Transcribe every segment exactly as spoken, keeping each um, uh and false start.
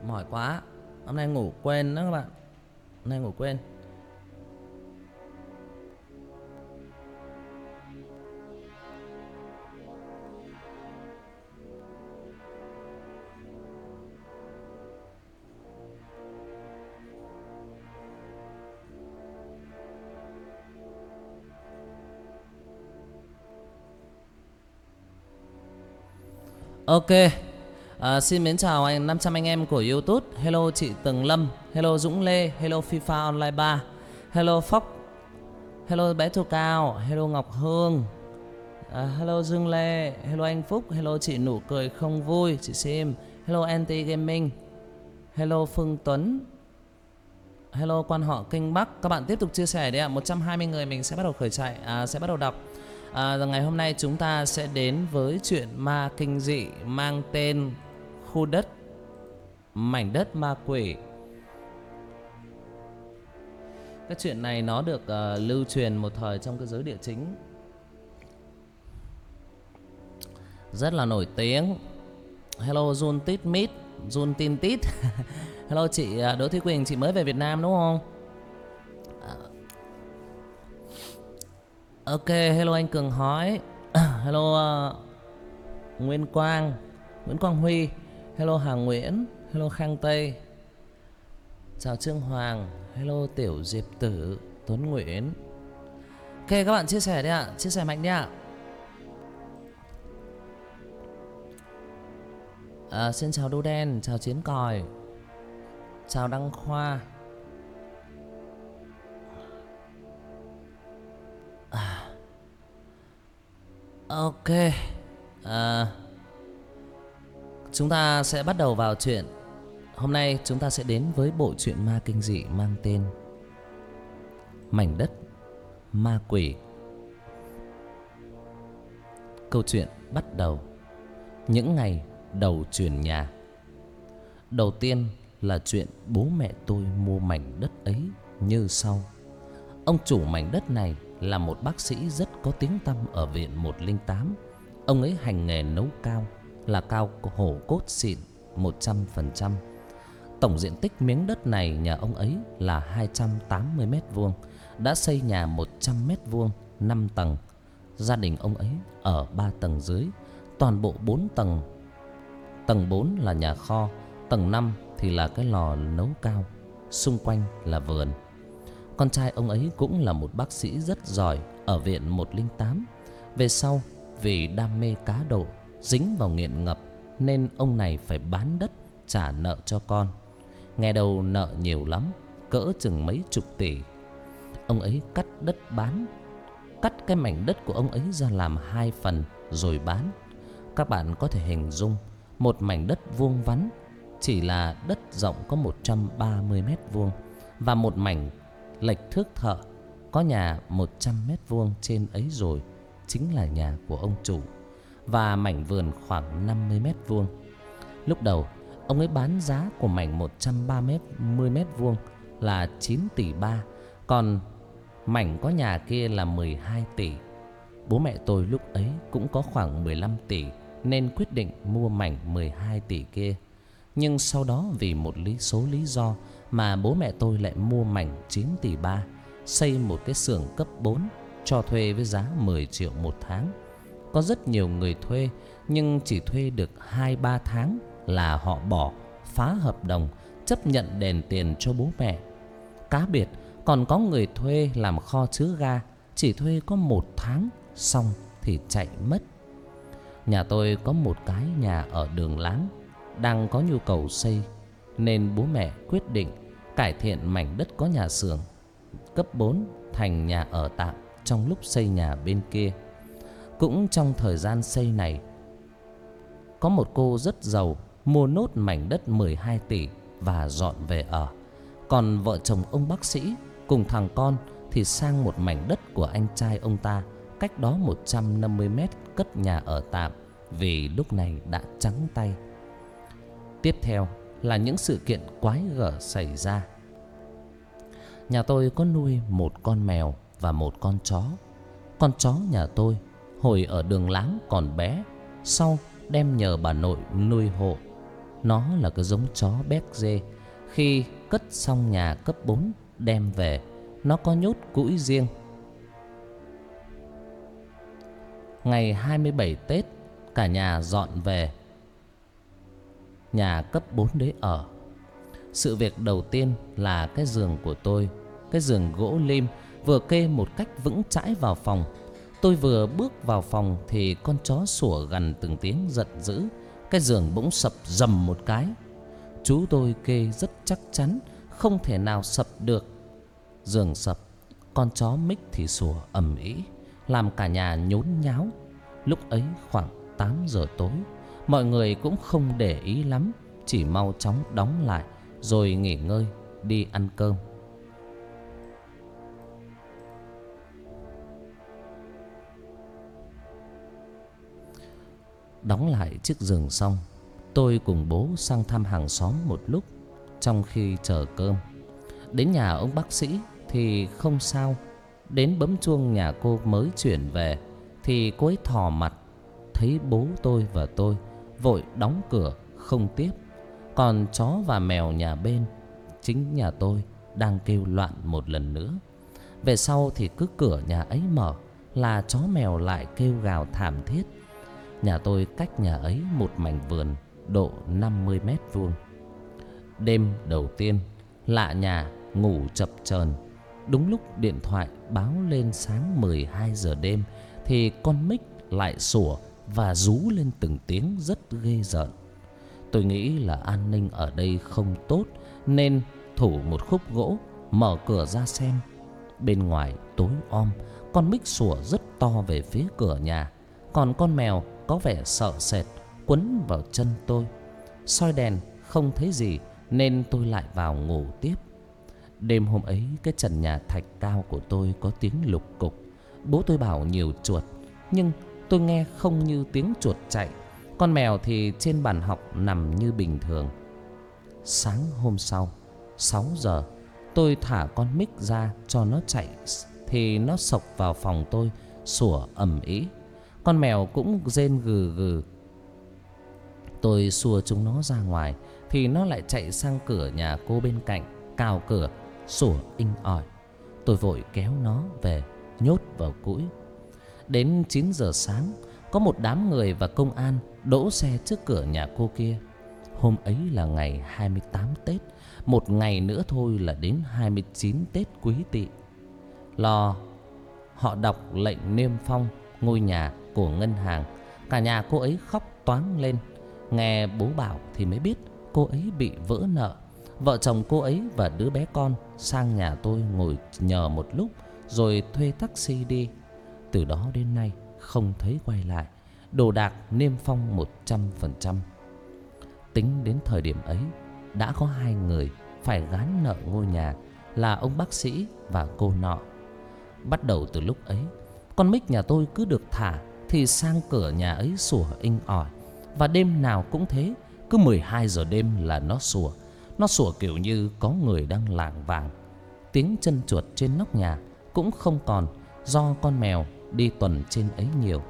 Mỏi quá. Hôm nay ngủ quên đó các bạn. Hôm nay ngủ quên. Ok. À, xin mến chào anh năm trăm anh em của YouTube. Hello chị Tường Lâm. Hello Dũng Lê. Hello FIFA Online ba. Hello Phóc. Hello bé Thu Cao. Hello Ngọc Hương. à, Hello Dương Lê. Hello anh Phúc. Hello chị Nụ Cười Không Vui. Chị Sim. Hello Anti Gaming. Hello Phương Tuấn. Hello quan họ Kinh Bắc. Các bạn tiếp tục chia sẻ đi ạ. một trăm hai mươi người mình sẽ bắt đầu khởi chạy, à, sẽ bắt đầu đọc. à, Ngày hôm nay chúng ta sẽ đến với chuyện ma kinh dị mang tên Khu đất Mảnh đất ma quỷ. Cái chuyện này nó được uh, lưu truyền một thời trong cái giới địa chính, rất là nổi tiếng. Hello Jun Tít Mít. Jun Tin Tít. Hello chị Đỗ Thúy Quỳnh. Chị mới về Việt Nam đúng không? à, Ok. Hello anh Cường Hói. Hello uh, Nguyên Quang. Nguyễn Quang Huy. Hello Hà Nguyễn. Hello Khang Tây. Chào Trương Hoàng. Hello Tiểu Diệp Tử. Tuấn Nguyễn. Ok các bạn chia sẻ đi ạ. Chia sẻ mạnh đi ạ. à, Xin chào Đô Đen. Chào Chiến Còi. Chào Đăng Khoa. à, Ok. à, Chúng ta sẽ bắt đầu vào chuyện. Hôm nay chúng ta sẽ đến với bộ truyện ma kinh dị mang tên Mảnh đất ma quỷ. Câu chuyện bắt đầu những ngày đầu chuyển nhà. Đầu tiên là chuyện bố mẹ tôi mua mảnh đất ấy như sau. Ông chủ mảnh đất này là một bác sĩ rất có tiếng tăm ở viện một không tám. Ông ấy hành nghề nấu cao, là cao hổ cốt xịn một trăm phần trăm. Tổng diện tích miếng đất này nhà ông ấy là hai trăm tám mươi mét vuông. Đã xây nhà một trăm mét vuông, năm tầng. Gia đình ông ấy ở ba tầng dưới, toàn bộ bốn tầng. Tầng bốn là nhà kho, tầng năm thì là cái lò nấu cao, xung quanh là vườn. Con trai ông ấy cũng là một bác sĩ rất giỏi ở viện một không tám. Về sau, vì đam mê cá độ, dính vào nghiện ngập, nên ông này phải bán đất trả nợ cho con. Nghe đầu nợ nhiều lắm, cỡ chừng mấy chục tỷ. Ông ấy cắt đất bán, cắt cái mảnh đất của ông ấy ra làm hai phần rồi bán. Các bạn có thể hình dung một mảnh đất vuông vắn, chỉ là đất rộng có một trăm ba mươi mét vuông, và một mảnh lệch thước thợ có nhà một trăm mét vuông trên ấy rồi, chính là nhà của ông chủ, và mảnh vườn khoảng năm mươi mét vuông. Lúc đầu ông ấy bán giá của mảnh một trăm ba mươi mét vuông là chín tỷ ba, còn mảnh có nhà kia là mười hai tỷ. Bố mẹ tôi lúc ấy cũng có khoảng mười lăm tỷ, nên quyết định mua mảnh mười hai tỷ kia. Nhưng sau đó vì một lý số lý do mà bố mẹ tôi lại mua mảnh chín tỷ ba, xây một cái xưởng cấp bốn, cho thuê với giá mười triệu một tháng. Có rất nhiều người thuê, nhưng chỉ thuê được hai ba tháng là họ bỏ, phá hợp đồng, chấp nhận đền tiền cho bố mẹ. Cá biệt còn có người thuê làm kho chứa ga, chỉ thuê có một tháng xong thì chạy mất. Nhà tôi có một cái nhà ở đường láng, đang có nhu cầu xây, nên bố mẹ quyết định cải thiện mảnh đất có nhà xưởng cấp bốn thành nhà ở tạm trong lúc xây nhà bên kia. Cũng trong thời gian xây này, có một cô rất giàu mua nốt mảnh đất mười hai tỷ và dọn về ở. Còn vợ chồng ông bác sĩ cùng thằng con thì sang một mảnh đất của anh trai ông ta, cách đó một trăm năm mươi mét, cất nhà ở tạm, vì lúc này đã trắng tay. Tiếp theo là những sự kiện quái gở xảy ra. Nhà tôi có nuôi một con mèo và một con chó. Con chó nhà tôi hồi ở đường láng còn bé, sau đem nhờ bà nội nuôi hộ. Nó là cái giống chó béc dê. Khi cất xong nhà cấp bốn đem về, nó có nhốt cũi riêng. Ngày hai mươi bảy Tết, cả nhà dọn về nhà cấp bốn đấy ở. Sự việc đầu tiên là cái giường của tôi, cái giường gỗ lim vừa kê một cách vững chãi vào phòng. Tôi vừa bước vào phòng thì con chó sủa gằn từng tiếng giận dữ. Cái giường bỗng sập rầm một cái. Chú tôi kê rất chắc chắn không thể nào sập được. Giường sập, con chó Mick thì sủa ầm ĩ, làm cả nhà nhốn nháo. Lúc ấy khoảng tám giờ tối. Mọi người cũng không để ý lắm, chỉ mau chóng đóng lại rồi nghỉ ngơi, đi ăn cơm. Đóng lại chiếc giường xong, tôi cùng bố sang thăm hàng xóm một lúc. Trong khi chờ cơm, đến nhà ông bác sĩ thì không sao. Đến bấm chuông nhà cô mới chuyển về thì cô ấy thò mặt, thấy bố tôi và tôi, vội đóng cửa không tiếp. Còn chó và mèo nhà bên, chính nhà tôi, đang kêu loạn một lần nữa. Về sau thì cứ cửa nhà ấy mở là chó mèo lại kêu gào thảm thiết. Nhà tôi cách nhà ấy một mảnh vườn độ năm mươi mét vuông. Đêm đầu tiên, lạ nhà ngủ chập chờn. Đúng lúc điện thoại báo lên sáng mười hai giờ đêm thì con Mick lại sủa và rú lên từng tiếng rất ghê rợn. Tôi nghĩ là an ninh ở đây không tốt nên thủ một khúc gỗ, mở cửa ra xem. Bên ngoài tối om, con Mick sủa rất to về phía cửa nhà. Còn con mèo có vẻ sợ sệt, quấn vào chân tôi. Soi đèn không thấy gì nên tôi lại vào ngủ tiếp. Đêm hôm ấy, cái trần nhà thạch cao của tôi có tiếng lục cục. Bố tôi bảo nhiều chuột, nhưng tôi nghe không như tiếng chuột chạy. Con mèo thì trên bàn học nằm như bình thường. Sáng hôm sau, sáu giờ, tôi thả con Mick ra cho nó chạy thì nó xộc vào phòng tôi, sủa ầm ĩ. Con mèo cũng rên gừ gừ. Tôi xua chúng nó ra ngoài thì nó lại chạy sang cửa nhà cô bên cạnh, cào cửa, sủa inh ỏi. Tôi vội kéo nó về, nhốt vào cũi. Đến chín giờ sáng, có một đám người và công an đỗ xe trước cửa nhà cô kia. Hôm ấy là ngày hai mươi tám Tết, một ngày nữa thôi là đến hai mươi chín Tết Quý Tỵ. Lo họ đọc lệnh niêm phong ngôi nhà của ngân hàng, cả nhà cô ấy khóc toáng lên. Nghe bố bảo thì mới biết cô ấy bị vỡ nợ. Vợ chồng cô ấy và đứa bé con sang nhà tôi ngồi nhờ một lúc rồi thuê taxi đi. Từ đó đến nay không thấy quay lại. Đồ đạc niêm phong một trăm phần trăm. Tính đến thời điểm ấy, đã có hai người phải gán nợ ngôi nhà là ông bác sĩ và cô nọ. Bắt đầu từ lúc ấy, con Mick nhà tôi cứ được thả thì sang cửa nhà ấy sủa inh ỏi. Và đêm nào cũng thế, cứ mười hai giờ đêm là nó sủa. Nó sủa kiểu như có người đang lảng vảng. Tiếng chân chuột trên nóc nhà cũng không còn, do con mèo đi tuần trên ấy nhiều.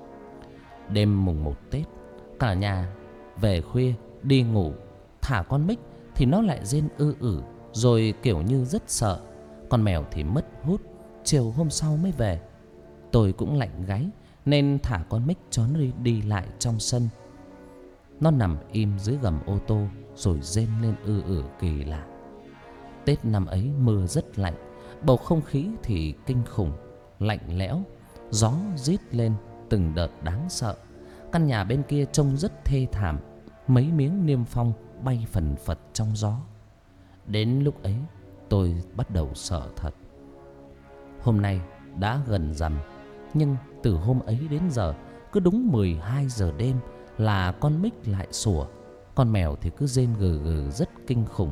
Đêm mùng một Tết, cả nhà về khuya đi ngủ, thả con Mick thì nó lại rên ư ử, rồi kiểu như rất sợ. Con mèo thì mất hút, chiều hôm sau mới về. Tôi cũng lạnh gáy nên thả con Mick cho nó đi, đi lại trong sân. Nó nằm im dưới gầm ô tô rồi rên lên ư ử kỳ lạ. Tết năm ấy mưa rất lạnh, bầu không khí thì kinh khủng, lạnh lẽo, gió rít lên từng đợt đáng sợ. Căn nhà bên kia trông rất thê thảm, mấy miếng niêm phong bay phần phật trong gió. Đến lúc ấy tôi bắt đầu sợ thật. Hôm nay đã gần rằm, nhưng từ hôm ấy đến giờ, cứ đúng mười hai giờ đêm là con Mick lại sủa. Con mèo thì cứ rên gừ gừ rất kinh khủng.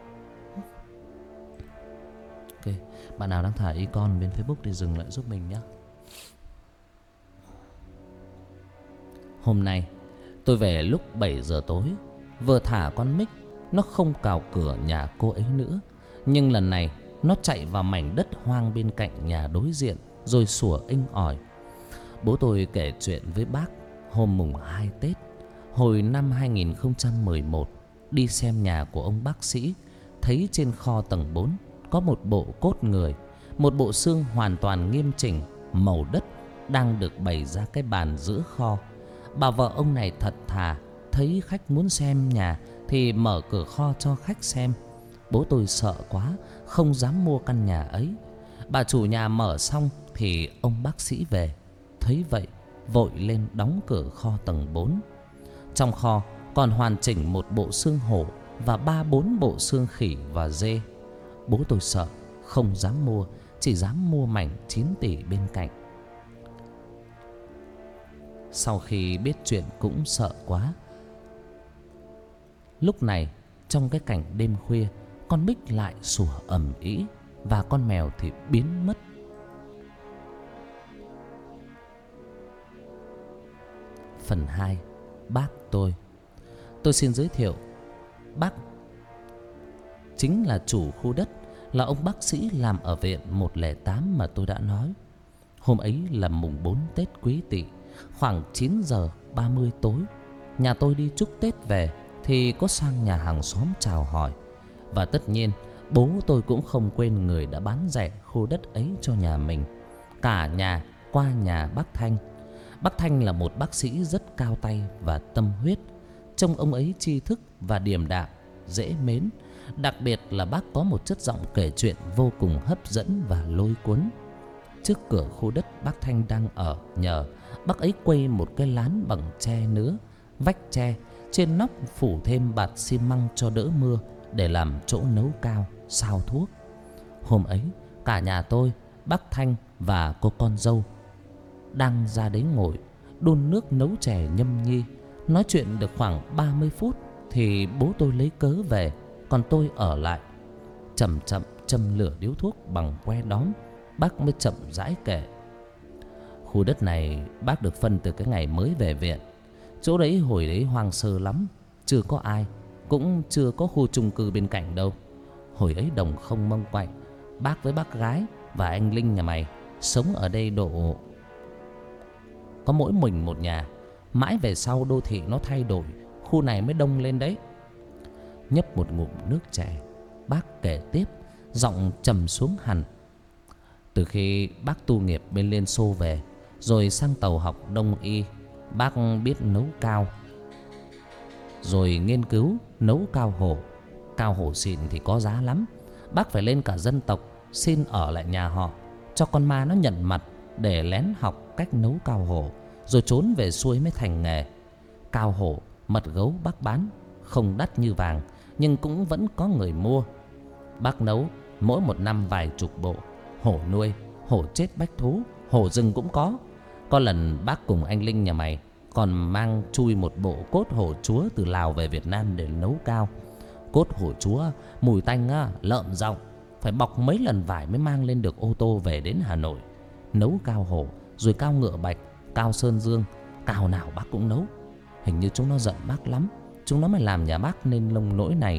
Ok, bạn nào đang thả icon bên Facebook thì dừng lại giúp mình nhé. Hôm nay tôi về lúc bảy giờ tối. Vừa thả con Mick, nó không cào cửa nhà cô ấy nữa, nhưng lần này nó chạy vào mảnh đất hoang bên cạnh nhà đối diện rồi sủa inh ỏi. Bố tôi kể chuyện với bác hôm mùng hai Tết. Hồi năm hai nghìn không trăm mười một, đi xem nhà của ông bác sĩ, thấy trên kho tầng bốn có một bộ cốt người, một bộ xương hoàn toàn nghiêm chỉnh, màu đất, đang được bày ra cái bàn giữa kho. Bà vợ ông này thật thà, thấy khách muốn xem nhà thì mở cửa kho cho khách xem. Bố tôi sợ quá, không dám mua căn nhà ấy. Bà chủ nhà mở xong thì ông bác sĩ về. Thấy vậy, vội lên đóng cửa kho tầng bốn. Trong kho còn hoàn chỉnh một bộ xương hổ và ba bốn bộ xương khỉ và dê. Bố tôi sợ, không dám mua, chỉ dám mua mảnh chín tỷ bên cạnh. Sau khi biết chuyện cũng sợ quá. Lúc này, trong cái cảnh đêm khuya, con Bích lại sủa ầm ĩ và con mèo thì biến mất. Phần hai. Bác tôi. Tôi xin giới thiệu, bác chính là chủ khu đất, là ông bác sĩ làm ở viện một không tám mà tôi đã nói. Hôm ấy là mùng bốn Tết Quý Tỵ, khoảng chín giờ ba mươi tối. Nhà tôi đi chúc Tết về thì có sang nhà hàng xóm chào hỏi. Và tất nhiên bố tôi cũng không quên người đã bán rẻ khu đất ấy cho nhà mình. Cả nhà qua nhà bác Thanh. Bác Thanh là một bác sĩ rất cao tay và tâm huyết. Trông ông ấy tri thức và điềm đạm, dễ mến. Đặc biệt là bác có một chất giọng kể chuyện vô cùng hấp dẫn và lôi cuốn. Trước cửa khu đất bác Thanh đang ở nhờ, bác ấy quây một cái lán bằng tre nứa, vách tre, trên nóc phủ thêm bạt xi măng cho đỡ mưa để làm chỗ nấu cao, sao thuốc. Hôm ấy, cả nhà tôi, bác Thanh và cô con dâu đang ra đấy ngồi đun nước nấu chè nhâm nhi. Nói chuyện được khoảng ba mươi phút thì bố tôi lấy cớ về, còn tôi ở lại. Chậm chậm châm lửa điếu thuốc bằng que đóm, bác mới chậm rãi kể. Khu đất này bác được phân từ cái ngày mới về viện. Chỗ đấy hồi đấy hoang sơ lắm, chưa có ai, cũng chưa có khu chung cư bên cạnh đâu. Hồi ấy đồng không mông quạnh. Bác với bác gái và anh Linh nhà mày sống ở đây độ có mỗi mình một nhà. Mãi về sau đô thị nó thay đổi, khu này mới đông lên đấy. Nhấp một ngụm nước chè, bác kể tiếp, giọng trầm xuống hẳn. Từ khi bác tu nghiệp bên Liên Xô về, rồi sang tàu học Đông y, bác biết nấu cao, rồi nghiên cứu nấu cao hổ. Cao hổ xịn thì có giá lắm. Bác phải lên cả dân tộc xin ở lại nhà họ, cho con ma nó nhận mặt để lén học cách nấu cao hổ, rồi trốn về xuôi mới thành nghề. Cao hổ, mật gấu bác bán không đắt như vàng, nhưng cũng vẫn có người mua. Bác nấu mỗi một năm vài chục bộ. Hổ nuôi, hổ chết bách thú, hổ rừng cũng có. Có lần bác cùng anh Linh nhà mày còn mang chui một bộ cốt hổ chúa từ Lào về Việt Nam để nấu cao. Cốt hổ chúa mùi tanh á, lợm giọng, phải bọc mấy lần vải mới mang lên được ô tô về đến Hà Nội. Nấu cao hổ, rồi cao ngựa bạch, cao sơn dương, cao nào bác cũng nấu. Hình như chúng nó giận bác lắm, chúng nó mới làm nhà bác nên nông nỗi này.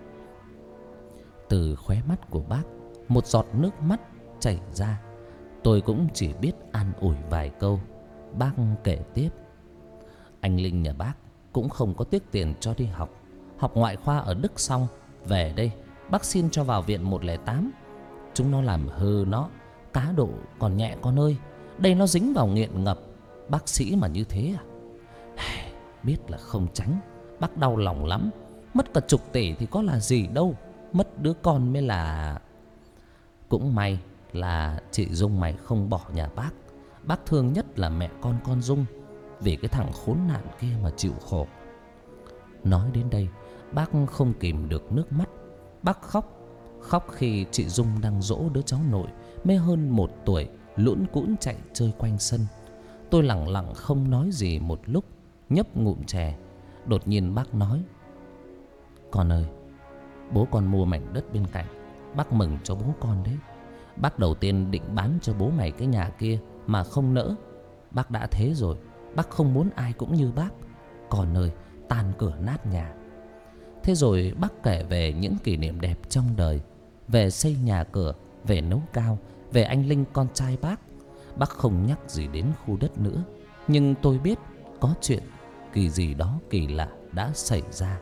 Từ khóe mắt của bác, một giọt nước mắt chảy ra. Tôi cũng chỉ biết an ủi vài câu. Bác kể tiếp. Anh Linh nhà bác cũng không có tiếc tiền cho đi học. Học ngoại khoa ở Đức xong, về đây bác xin cho vào viện một không tám. Chúng nó làm hư nó. Cá độ còn nhẹ con ơi, đây nó dính vào nghiện ngập. Bác sĩ mà như thế à? Biết là không tránh, bác đau lòng lắm. Mất cả chục tỷ thì có là gì đâu, mất đứa con mới là... Cũng may là chị Dung mày không bỏ nhà bác. Bác thương nhất là mẹ con con Dung, vì cái thằng khốn nạn kia mà chịu khổ. Nói đến đây, bác không kìm được nước mắt. Bác khóc. Khóc khi chị Dung đang dỗ đứa cháu nội mới hơn một tuổi, lũn cũn chạy chơi quanh sân. Tôi lặng lặng không nói gì một lúc, nhấp ngụm chè. Đột nhiên bác nói: Con ơi, bố con mua mảnh đất bên cạnh. Bác mừng cho bố con đấy. Bác đầu tiên định bán cho bố mày cái nhà kia mà không nỡ. Bác đã thế rồi, bác không muốn ai cũng như bác. Con ơi, tan cửa nát nhà. Thế rồi bác kể về những kỷ niệm đẹp trong đời, về xây nhà cửa, về nấu cao, về anh Linh con trai bác. Bác không nhắc gì đến khu đất nữa. Nhưng tôi biết có chuyện kỳ gì đó kỳ lạ đã xảy ra.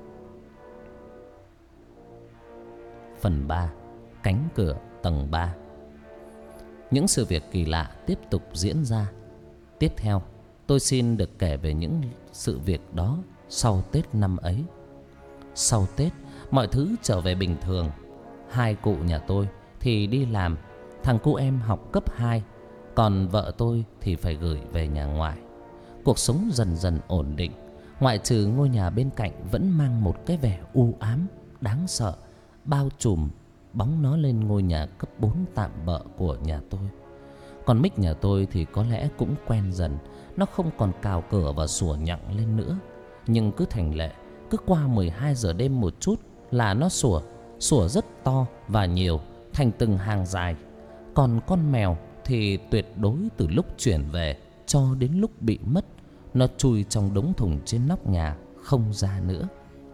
Phần ba. Cánh cửa tầng ba. Những sự việc kỳ lạ tiếp tục diễn ra. Tiếp theo, tôi xin được kể về những sự việc đó sau Tết năm ấy. Sau Tết, mọi thứ trở về bình thường. Hai cụ nhà tôi thì đi làm, thằng cu em học cấp hai, còn vợ tôi thì phải gửi về nhà ngoại. Cuộc sống dần dần ổn định, ngoại trừ ngôi nhà bên cạnh vẫn mang một cái vẻ u ám, đáng sợ, bao trùm bóng nó lên ngôi nhà cấp bốn tạm bợ của nhà tôi. Còn Mích nhà tôi thì có lẽ cũng quen dần. Nó không còn cào cửa và sủa nhặng lên nữa. Nhưng cứ thành lệ, cứ qua mười hai giờ đêm một chút là nó sủa. Sủa rất to và nhiều, thành từng hàng dài. Còn con mèo thì tuyệt đối từ lúc chuyển về cho đến lúc bị mất, nó chui trong đống thùng trên nóc nhà, không ra nữa.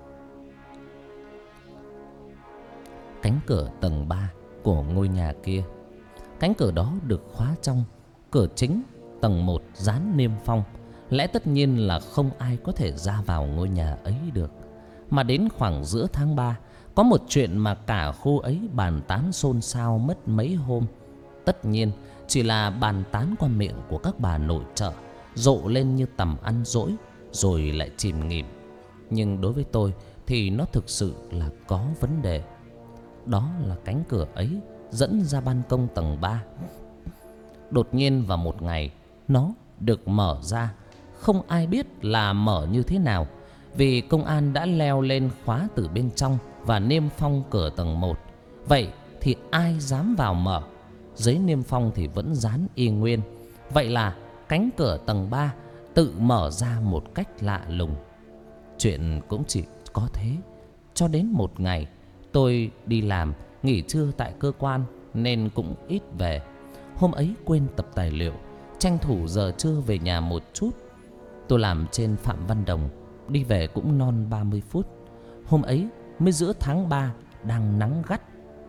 Cánh cửa tầng ba của ngôi nhà kia. Cánh cửa đó được khóa trong. Cửa chính tầng một dán niêm phong. Lẽ tất nhiên là không ai có thể ra vào ngôi nhà ấy được. Mà đến khoảng giữa tháng ba, có một chuyện mà cả khu ấy bàn tán xôn xao mất mấy hôm. Tất nhiên chỉ là bàn tán qua miệng của các bà nội trợ, rộ lên như tầm ăn dỗi rồi lại chìm nghỉm. Nhưng đối với tôi thì nó thực sự là có vấn đề. Đó là cánh cửa ấy dẫn ra ban công tầng ba. Đột nhiên vào một ngày, nó được mở ra. Không ai biết là mở như thế nào, vì công an đã leo lên khóa từ bên trong và niêm phong cửa tầng một. Vậy thì ai dám vào mở? Giấy niêm phong thì vẫn dán y nguyên. Vậy là cánh cửa tầng ba tự mở ra một cách lạ lùng. Chuyện cũng chỉ có thế. Cho đến một ngày, tôi đi làm, nghỉ trưa tại cơ quan nên cũng ít về. Hôm ấy quên tập tài liệu, tranh thủ giờ trưa về nhà một chút. Tôi làm trên Phạm Văn Đồng, đi về cũng non ba mươi phút. Hôm ấy mới giữa tháng ba, đang nắng gắt.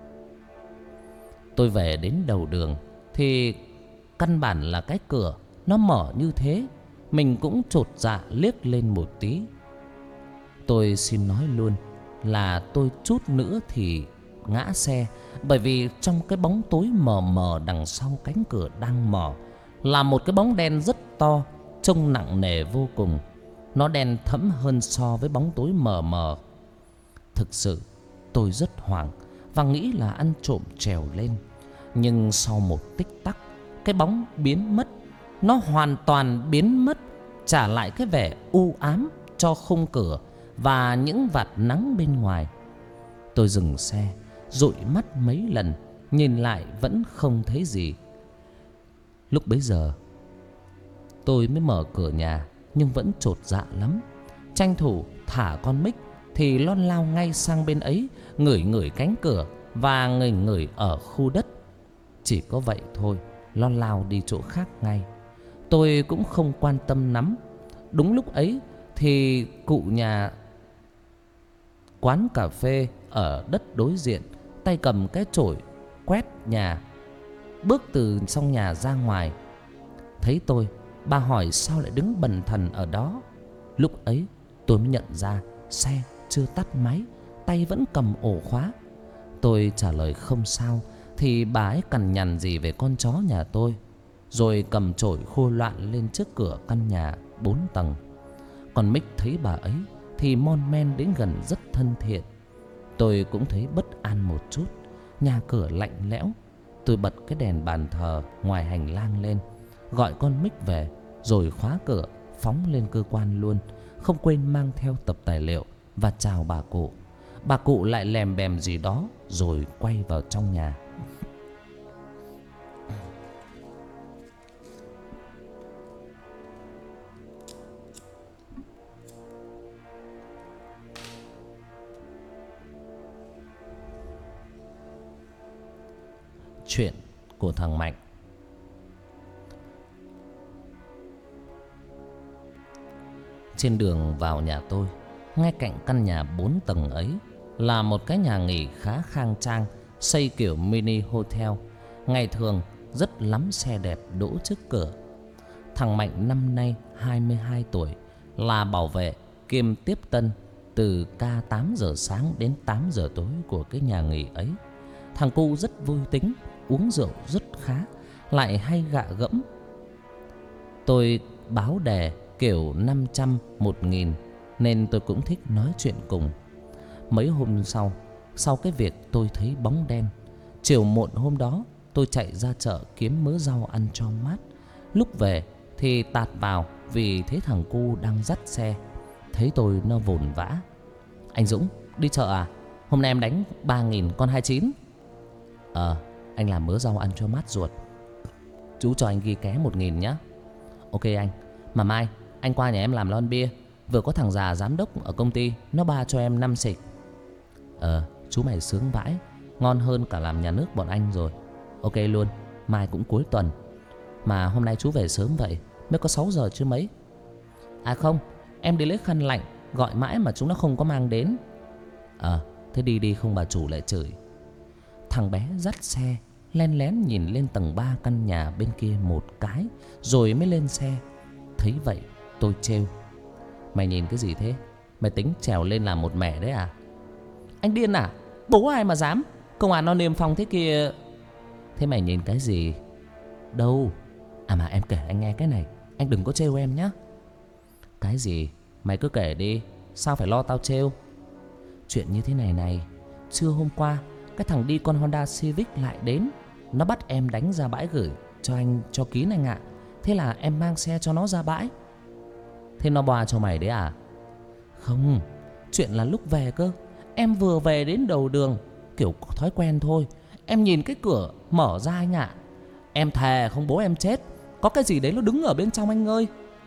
Tôi về đến đầu đường thì căn bản là cái cửa nó mở như thế. Mình cũng chột dạ liếc lên một tí. Tôi xin nói luôn là tôi chút nữa thì ngã xe, bởi vì trong cái bóng tối mờ mờ đằng sau cánh cửa đang mở là một cái bóng đen rất to, trông nặng nề vô cùng. Nó đen thẫm hơn so với bóng tối mờ mờ. Thực sự tôi rất hoảng và nghĩ là ăn trộm trèo lên. Nhưng sau một tích tắc, cái bóng biến mất. Nó hoàn toàn biến mất, trả lại cái vẻ u ám cho khung cửa và những vạt nắng bên ngoài. Tôi dừng xe, dụi mắt mấy lần, nhìn lại vẫn không thấy gì. Lúc bấy giờ tôi mới mở cửa nhà, nhưng vẫn chột dạ lắm. Tranh thủ thả con Mích thì lon lao ngay sang bên ấy, ngửi ngửi cánh cửa và ngửi ngửi ở khu đất. Chỉ có vậy thôi, lon lao đi chỗ khác ngay. Tôi cũng không quan tâm lắm. Đúng lúc ấy thì cụ nhà quán cà phê ở đất đối diện, tay cầm cái chổi quét nhà, bước từ trong nhà ra ngoài. Thấy tôi, bà hỏi sao lại đứng bần thần ở đó. Lúc ấy tôi mới nhận ra xe chưa tắt máy, tay vẫn cầm ổ khóa. Tôi trả lời không sao, thì bà ấy cằn nhằn gì về con chó nhà tôi, rồi cầm chổi khua loạn lên trước cửa căn nhà bốn tầng. Còn Mích thấy bà ấy thì mon men đến gần rất thân thiện. Tôi cũng thấy bất an một chút. Nhà cửa lạnh lẽo. Tôi bật cái đèn bàn thờ ngoài hành lang lên, gọi con Mích về, rồi khóa cửa, phóng lên cơ quan luôn, không quên mang theo tập tài liệu và chào bà cụ. Bà cụ lại lèm bèm gì đó rồi quay vào trong nhà. Chuyện của thằng Mạnh. Trên đường vào nhà tôi, ngay cạnh căn nhà bốn tầng ấy là một cái nhà nghỉ khá khang trang, xây kiểu mini hotel. Ngày thường rất lắm xe đẹp đỗ trước cửa. Thằng Mạnh năm nay hai mươi hai tuổi, là bảo vệ kiêm tiếp tân từ ca tám giờ sáng đến tám giờ tối của cái nhà nghỉ ấy. Thằng cu rất vui tính, uống rượu rất khá, lại hay gạ gẫm. Tôi báo đề kiểu năm trăm, một nghìn nên tôi cũng thích nói chuyện cùng. Mấy hôm sau, sau cái việc tôi thấy bóng đen, chiều muộn hôm đó tôi chạy ra chợ kiếm mớ rau ăn cho mát. Lúc về thì tạt vào vì thấy thằng cu đang dắt xe. Thấy tôi nó vồn vã: "Anh Dũng, đi chợ à? Hôm nay em đánh ba nghìn con hai chín." "Ờ, anh làm mớ rau ăn cho mát ruột. Chú cho anh ghi ké một nghìn nhá." "Ok anh, mà mai anh qua nhà em làm lon bia. Vừa có thằng già giám đốc ở công ty, nó ba cho em năm xịch." "Ờ, chú mày sướng vãi, ngon hơn cả làm nhà nước bọn anh rồi." "Ok luôn, mai cũng cuối tuần. Mà hôm nay chú về sớm vậy, mới có sáu giờ chứ mấy." "À không, em đi lấy khăn lạnh, gọi mãi mà chúng nó không có mang đến." "Ờ, thế đi đi không bà chủ lại chửi." Thằng bé dắt xe len lén nhìn lên tầng ba căn nhà bên kia một cái, rồi mới lên xe. Thấy vậy tôi trêu: "Mày nhìn cái gì thế? Mày tính trèo lên làm một mẻ đấy à?" "Anh điên à? Bố ai mà dám? Công an nó niêm phong thế kia." "Thế mày nhìn cái gì?" "Đâu. À mà em kể anh nghe cái này, anh đừng có trêu em nhá." "Cái gì? Mày cứ kể đi, sao phải lo tao trêu?" "Chuyện như thế này này, trưa hôm qua cái thằng đi con Honda Civic lại đến. Nó bắt em đánh ra bãi gửi cho anh cho kín anh ạ. Thế là em mang xe cho nó ra bãi." "Thế nó boa cho mày đấy à?" "Không, chuyện là lúc về cơ. Em vừa về đến đầu đường, kiểu có thói quen thôi. Em nhìn cái cửa mở ra anh ạ. Em thề không bố em chết, có cái gì đấy nó đứng ở bên trong anh ơi."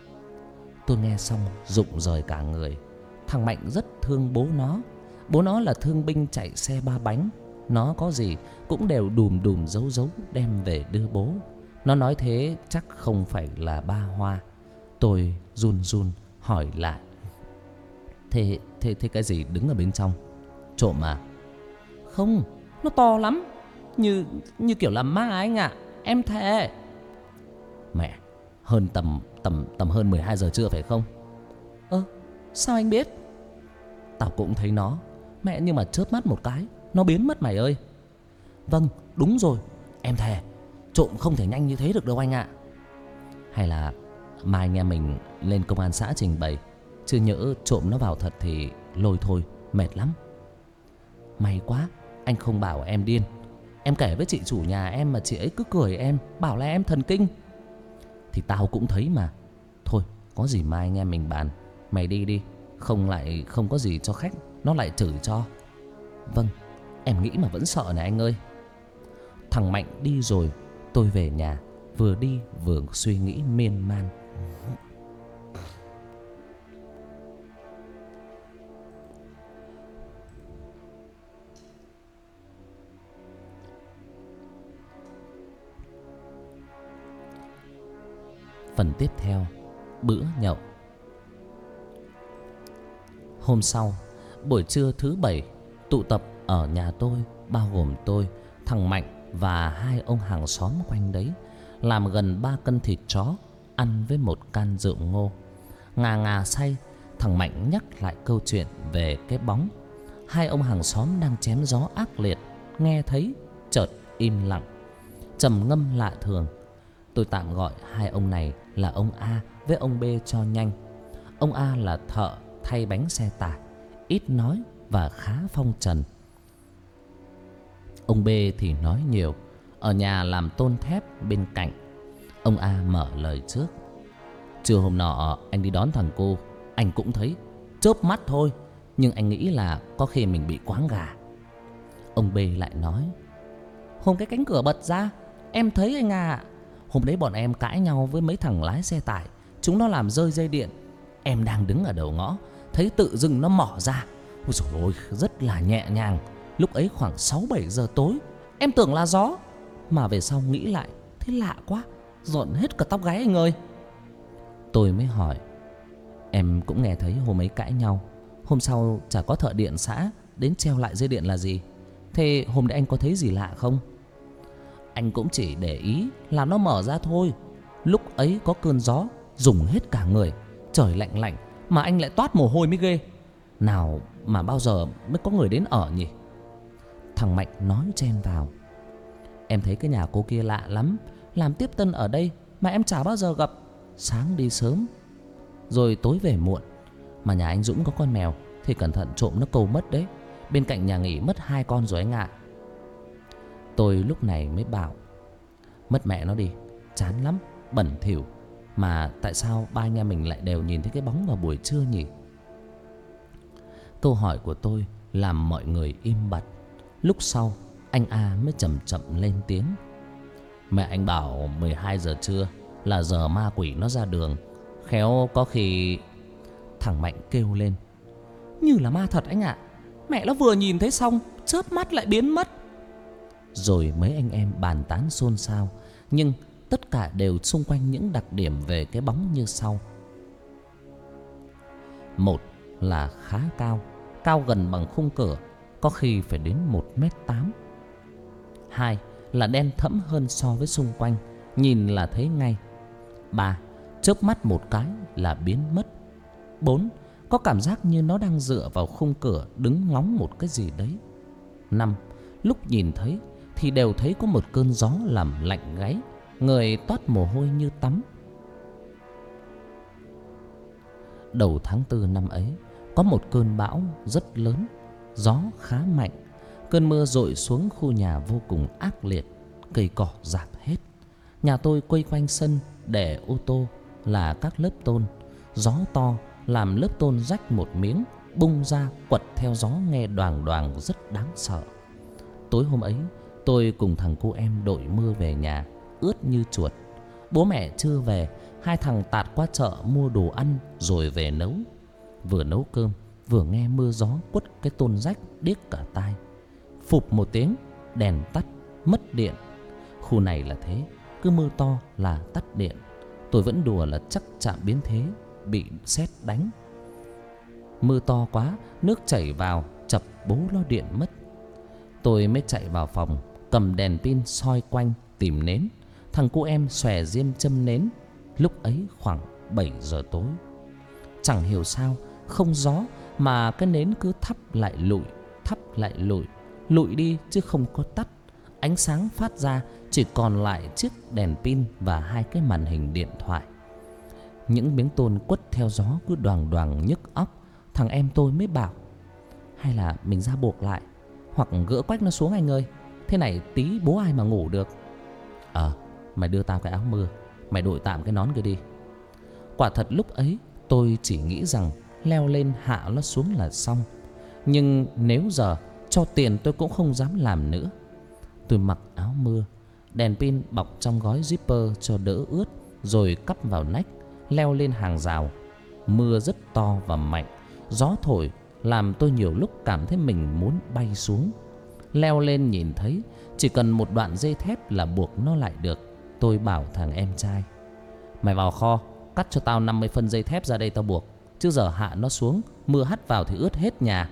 Tôi nghe xong rụng rời cả người. Thằng Mạnh rất thương bố nó. Bố nó là thương binh chạy xe ba bánh. Nó có gì cũng đều đùm đùm giấu giấu đem về đưa bố. Nó nói thế chắc không phải là ba Hoa. Tôi run run hỏi lại: Thế, thế, thế cái gì đứng ở bên trong? Trộm à?" "Không, nó to lắm, Như như kiểu là ma anh ạ. Em thề." "Mẹ, hơn tầm tầm tầm hơn mười hai giờ trưa phải không?" "Ơ, sao anh biết?" "Tao cũng thấy nó. Mẹ, nhưng mà chớp mắt một cái nó biến mất mày ơi." "Vâng, đúng rồi. Em thề, trộm không thể nhanh như thế được đâu anh ạ." "Hay là mai anh em mình lên công an xã trình bày, chứ nhỡ trộm nó vào thật thì lôi thôi, mệt lắm." "May quá, anh không bảo em điên. Em kể với chị chủ nhà em mà chị ấy cứ cười em, bảo là em thần kinh." "Thì tao cũng thấy mà. Thôi, có gì mai anh em mình bàn. Mày đi đi, không lại không có gì cho khách, nó lại chửi cho." "Vâng, em nghĩ mà vẫn sợ này anh ơi." Thằng Mạnh đi rồi, tôi về nhà, vừa đi vừa suy nghĩ miên man. Phần tiếp theo, bữa nhậu. Hôm sau, buổi trưa thứ bảy, tụ tập ở nhà tôi, bao gồm tôi, thằng Mạnh và hai ông hàng xóm quanh đấy, làm gần ba cân thịt chó, ăn với một can rượu ngô. Ngà ngà say, thằng Mạnh nhắc lại câu chuyện về cái bóng. Hai ông hàng xóm đang chém gió ác liệt, nghe thấy chợt im lặng, trầm ngâm lạ thường. Tôi tạm gọi hai ông này là ông A với ông B cho nhanh. Ông A là thợ thay bánh xe tải, ít nói và khá phong trần. Ông B thì nói nhiều, ở nhà làm tôn thép bên cạnh. Ông A mở lời trước: "Trưa hôm nọ anh đi đón thằng cô, anh cũng thấy chớp mắt thôi, nhưng anh nghĩ là có khi mình bị quáng gà." Ông B lại nói: "Hôm cái cánh cửa bật ra, em thấy anh à. Hôm đấy bọn em cãi nhau với mấy thằng lái xe tải, chúng nó làm rơi dây điện. Em đang đứng ở đầu ngõ, thấy tự dưng nó mỏ ra. Ôi dồi ôi, rất là nhẹ nhàng. Lúc ấy khoảng sáu bảy giờ tối, em tưởng là gió, mà về sau nghĩ lại, thế lạ quá, rợn hết cả tóc gáy anh ơi." Tôi mới hỏi: "Em cũng nghe thấy hôm ấy cãi nhau, hôm sau chả có thợ điện xã đến treo lại dây điện là gì. Thế hôm đấy anh có thấy gì lạ không?" "Anh cũng chỉ để ý là nó mở ra thôi. Lúc ấy có cơn gió, rùng hết cả người. Trời lạnh lạnh, mà anh lại toát mồ hôi mới ghê. Nào mà bao giờ mới có người đến ở nhỉ? Thằng Mạnh nói chen vào. Em thấy cái nhà cô kia lạ lắm, làm tiếp tân ở đây mà em chả bao giờ gặp. Sáng đi sớm rồi tối về muộn. Mà nhà anh Dũng có con mèo thì cẩn thận trộm nó câu mất đấy. Bên cạnh nhà nghỉ mất hai con rồi anh ạ. Tôi lúc này mới bảo, mất mẹ nó đi, chán lắm, bẩn thỉu. Mà tại sao ba anh em mình lại đều nhìn thấy cái bóng vào buổi trưa nhỉ? Câu hỏi của tôi làm mọi người im bặt. Lúc sau anh A mới chậm chậm lên tiếng. Mẹ anh bảo mười hai giờ trưa là giờ ma quỷ nó ra đường. Khéo có khi... Thằng Mạnh kêu lên. Như là ma thật anh ạ. Mẹ nó vừa nhìn thấy xong chớp mắt lại biến mất. Rồi mấy anh em bàn tán xôn xao, nhưng tất cả đều xung quanh những đặc điểm về cái bóng như sau. Một là khá cao, cao gần bằng khung cửa, có khi phải đến một mét tám. Hai là đen thẫm hơn so với xung quanh, nhìn là thấy ngay. Ba, chớp mắt một cái là biến mất. Bốn, có cảm giác như nó đang dựa vào khung cửa đứng ngóng một cái gì đấy. Năm, lúc nhìn thấy thì đều thấy có một cơn gió làm lạnh gáy, người toát mồ hôi như tắm. Đầu tháng tư năm ấy, có một cơn bão rất lớn, gió khá mạnh. Cơn mưa dội xuống khu nhà vô cùng ác liệt, cây cỏ rạp hết. Nhà tôi quây quanh sân để ô tô là các lớp tôn. Gió to làm lớp tôn rách một miếng, bung ra quật theo gió nghe đoàng đoàng rất đáng sợ. Tối hôm ấy, tôi cùng thằng cô em đội mưa về nhà, ướt như chuột. Bố mẹ chưa về, hai thằng tạt qua chợ mua đồ ăn rồi về nấu. Vừa nấu cơm, vừa nghe mưa gió quất cái tôn rách điếc cả tai. Phụp một tiếng, đèn tắt, mất điện. Khu này là thế, cứ mưa to là tắt điện. Tôi vẫn đùa là chắc trạm biến thế bị sét đánh. Mưa to quá, nước chảy vào chập bố lo điện mất. Tôi mới chạy vào phòng, cầm đèn pin soi quanh tìm nến. Thằng cô em xòe diêm châm nến. Lúc ấy khoảng bảy giờ tối. Chẳng hiểu sao, không gió mà cái nến cứ thắp lại lụi, thắp lại lụi, lụi đi chứ không có tắt. Ánh sáng phát ra chỉ còn lại chiếc đèn pin và hai cái màn hình điện thoại. Những miếng tôn quất theo gió cứ đoàng đoàng nhức óc. Thằng em tôi mới bảo, hay là mình ra buộc lại, hoặc gỡ quách nó xuống anh ơi. Thế này tí bố ai mà ngủ được. Ờ, mày đưa tao cái áo mưa, mày đội tạm cái nón kia đi. Quả thật lúc ấy tôi chỉ nghĩ rằng leo lên hạ nó xuống là xong. Nhưng nếu giờ cho tiền tôi cũng không dám làm nữa. Tôi mặc áo mưa, đèn pin bọc trong gói zipper cho đỡ ướt, rồi cắp vào nách, leo lên hàng rào. Mưa rất to và mạnh, gió thổi làm tôi nhiều lúc cảm thấy mình muốn bay xuống. Leo lên nhìn thấy chỉ cần một đoạn dây thép là buộc nó lại được. Tôi bảo thằng em trai, mày vào kho cắt cho tao năm mươi phân dây thép ra đây tao buộc. Chứ giờ hạ nó xuống, mưa hắt vào thì ướt hết nhà.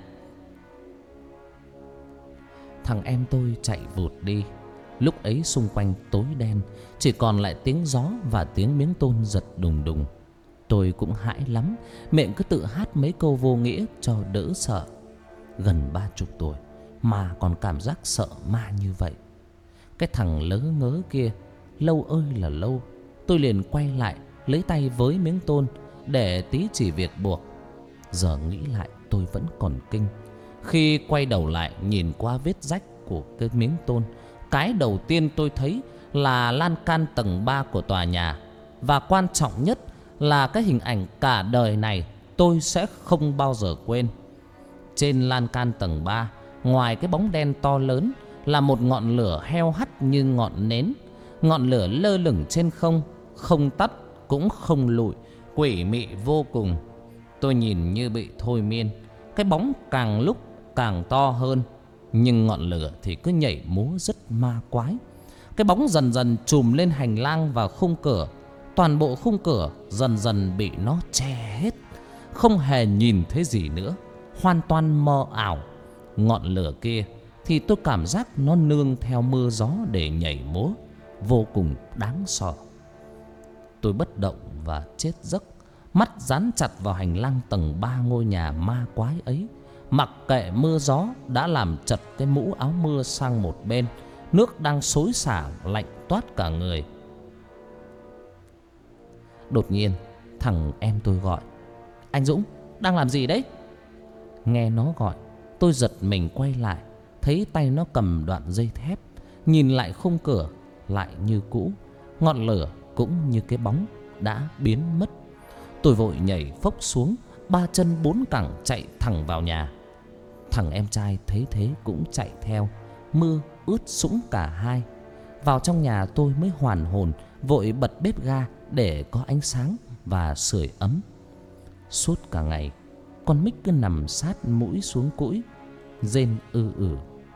Thằng em tôi chạy vụt đi. Lúc ấy xung quanh tối đen, chỉ còn lại tiếng gió và tiếng miếng tôn giật đùng đùng. Tôi cũng hãi lắm, miệng cứ tự hát mấy câu vô nghĩa cho đỡ sợ. Gần ba chục tuổi mà còn cảm giác sợ ma như vậy. Cái thằng lớ ngớ kia lâu ơi là lâu. Tôi liền quay lại lấy tay với miếng tôn để tí chỉ việc buộc. Giờ nghĩ lại tôi vẫn còn kinh. Khi quay đầu lại nhìn qua vết rách của cái miếng tôn, cái đầu tiên tôi thấy là lan can tầng ba của tòa nhà. Và quan trọng nhất là cái hình ảnh cả đời này tôi sẽ không bao giờ quên. Trên lan can tầng ba, ngoài cái bóng đen to lớn là một ngọn lửa heo hắt như ngọn nến. Ngọn lửa lơ lửng trên không, không tắt cũng không lụi, quỷ mị vô cùng. Tôi nhìn như bị thôi miên. Cái bóng càng lúc càng to hơn, nhưng ngọn lửa thì cứ nhảy múa rất ma quái. Cái bóng dần dần trùm lên hành lang và khung cửa. Toàn bộ khung cửa dần dần bị nó che hết, không hề nhìn thấy gì nữa, hoàn toàn mờ ảo. Ngọn lửa kia thì tôi cảm giác nó nương theo mưa gió để nhảy múa, vô cùng đáng sợ. Tôi bất động và chết giấc. mắt dán chặt vào hành lang tầng ba ngôi nhà ma quái ấy. Mặc kệ mưa gió đã làm chật cái mũ áo mưa sang một bên. Nước đang xối xả lạnh toát cả người. Đột nhiên thằng em tôi gọi: "Anh Dũng, đang làm gì đấy?" Nghe nó gọi, tôi giật mình quay lại, thấy tay nó cầm đoạn dây thép. Nhìn lại khung cửa, lại như cũ. Ngọn lửa cũng như cái bóng đã biến mất. Tôi vội nhảy phốc xuống, ba chân bốn cẳng chạy thẳng vào nhà. Thằng em trai thấy thế cũng chạy theo. Mưa ướt sũng cả hai. Vào trong nhà tôi mới hoàn hồn, vội bật bếp ga để có ánh sáng và sưởi ấm. Suốt cả ngày, con Mích cứ nằm sát mũi xuống cũi, rên ư ử.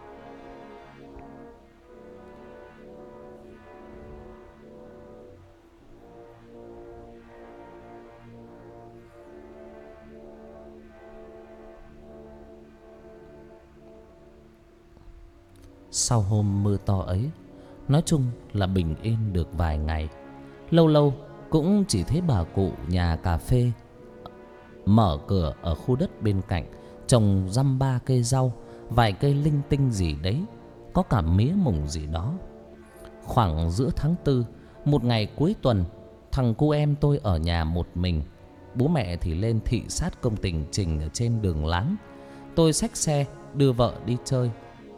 Sau hôm mưa to ấy, nói chung là bình yên được vài ngày. Lâu lâu cũng chỉ thấy bà cụ nhà cà phê mở cửa ở khu đất bên cạnh, trồng dăm ba cây rau, vài cây linh tinh gì đấy, có cả mía mùng gì đó. Khoảng giữa tháng tư, một ngày cuối tuần, thằng cu em tôi ở nhà một mình. Bố mẹ thì lên thị sát công trình trình ở trên đường láng. Tôi xách xe đưa vợ đi chơi.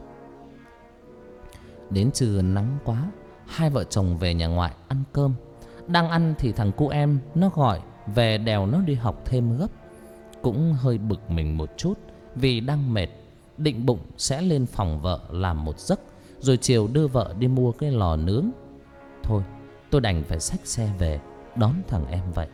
Đến trưa nắng quá, hai vợ chồng về nhà ngoại ăn cơm. Đang ăn thì thằng cu em nó gọi về đèo nó đi học thêm gấp. Cũng hơi bực mình một chút vì đang mệt, định bụng sẽ lên phòng vợ làm một giấc, rồi chiều đưa vợ đi mua cái lò nướng. Thôi, tôi đành phải xách xe về đón thằng em vậy.